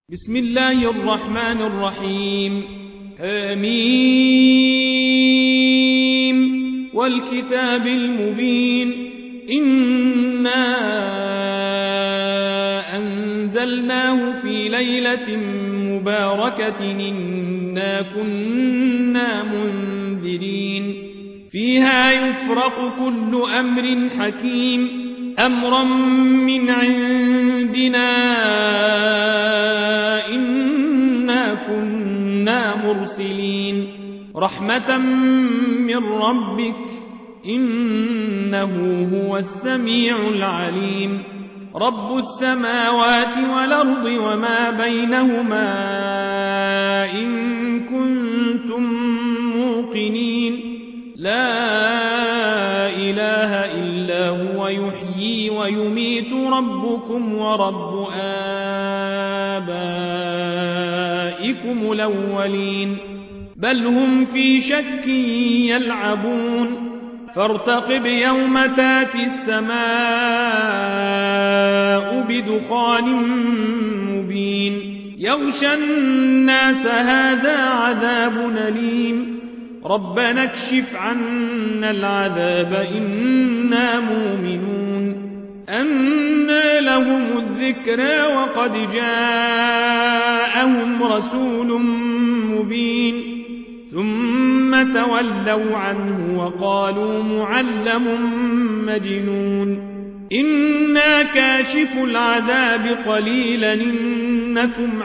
بسم الله الرحمن الرحيم والكتاب المبين إنا أنزلناه في ليلة مباركة إنا كنا منذرين فيها يفرق كل أمر حكيم أمرا من عندنا إنا كنا مرسلين رحمة من ربك إنه هو السميع العليم رب السماوات والأرض وما بينهما إن كنتم موقنين لا إله إلا هو يحيي ويميت ربكم ورب آبائكم الأولين بل هم في شك يلعبون فارتقب يوم تاتي السماء بدخان مبين يغشى الناس هذا عذاب أليم ربنا اكشف عنا العذاب إنا مؤمنون أنى لهم الذكرى وقد جاءهم رسول مبين ثم تولوا عنه وقالوا معلم مجنون إنا كاشف العذاب قليلا إنكم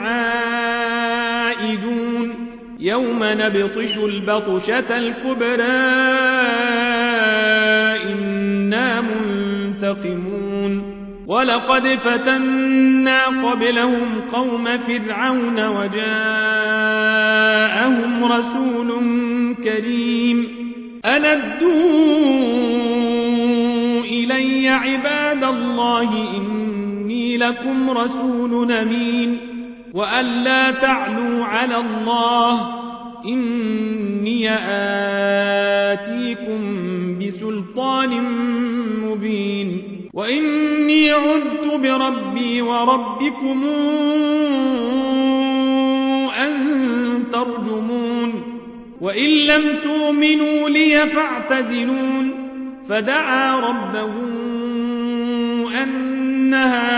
عائدون يوم نبطش البطشة الكبرى إنا منتقمون ولقد فتنا قبلهم قوم فرعون وجاءهم رسول كريم أندوا إلي عباد الله إني لكم رسول أمين وألا تعلوا على الله إني آتيكم بسلطان مبين وإني عذت بربي وربكم أن ترجمون وإن لم تؤمنوا لي فاعتزلون فدعا ربه أن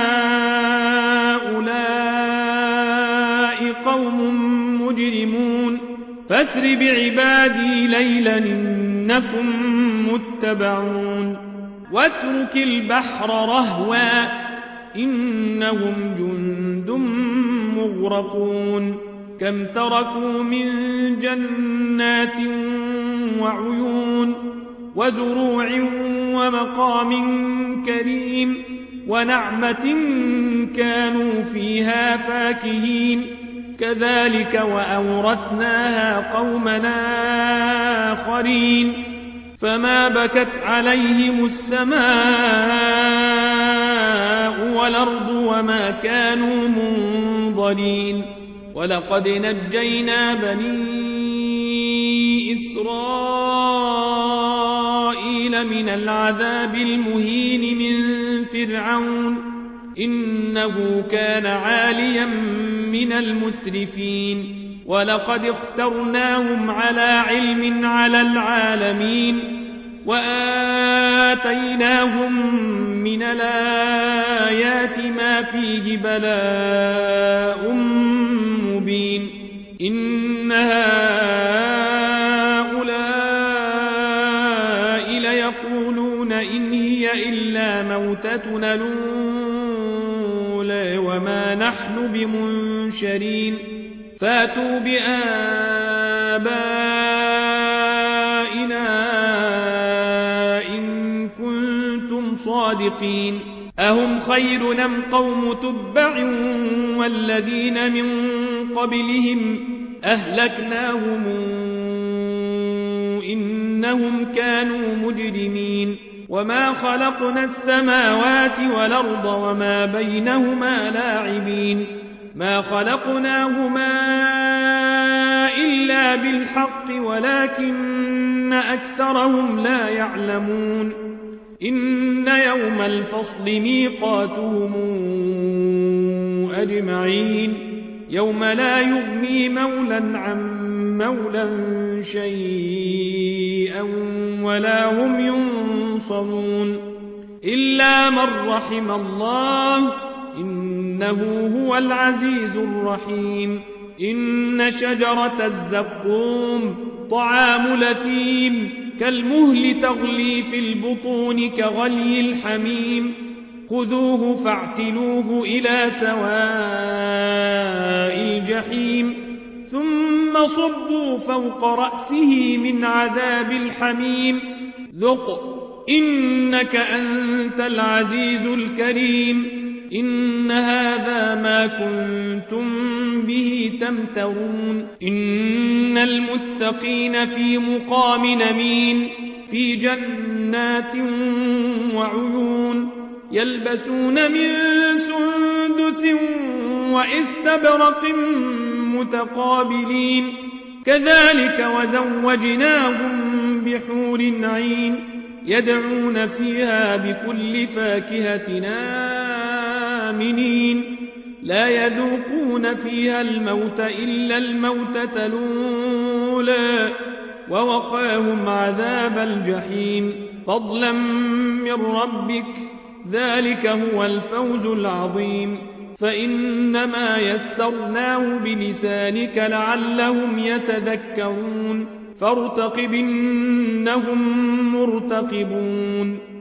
هؤلاء قوم مجرمون فاسر بعبادي ليلا إنكم متبعون واترك البحر رهوا إنهم جند مغرقون كم تركوا من جنات وعيون وزروع ومقام كريم ونعمة كانوا فيها فاكهين كذلك وأورثناها قومنا آخرين فما بكت عليهم السماء والأرض وما كانوا منظرين ولقد نجينا بني إسرائيل من العذاب المهين من فرعون إنه كان عاليا من المسرفين ولقد اخترناهم على علم على العالمين وآتيناهم من الآيات ما فيه بلاء مبين إن هؤلاء ليقولون إن هي إلا موتتنا الأولى وما نحن بمنشرين فاتوا بآبائنا إن كنتم صادقين أهم خير أم قوم تبع والذين من قبلهم أهلكناهم إنهم كانوا مجرمين وما خلقنا السماوات والأرض وما بينهما لاعبين ما خلقناهما إلا بالحق ولكن أكثرهم لا يعلمون إن يوم الفصل ميقاتهم أجمعين يوم لا يغني مولى عن مولى شيئا ولا هم ينصرون إلا من رحم الله إنه هو العزيز الرحيم إن شجرة الزقوم طعام الأثيم كالمهل تغلي في البطون كغلي الحميم خذوه فاعتلوه إلى سواء الجحيم ثم صبوا فوق رأسه من عذاب الحميم ذق إنك أنت العزيز الكريم إن هذا ما كنتم به تمترون إن المتقين في مقام أمين في جنات وعيون يلبسون من سندس واستبرق متقابلين كذلك وزوجناهم بحور عين يدعون فيها بكل فاكهة آمنين لا يذوقون فيها الموت إلا الموتة الأولى ووقاهم عذاب الجحيم فضلا من ربك ذلك هو الفوز العظيم فإنما يسرناه بلسانك لعلهم يتذكرون فارتقب إنهم مرتقبون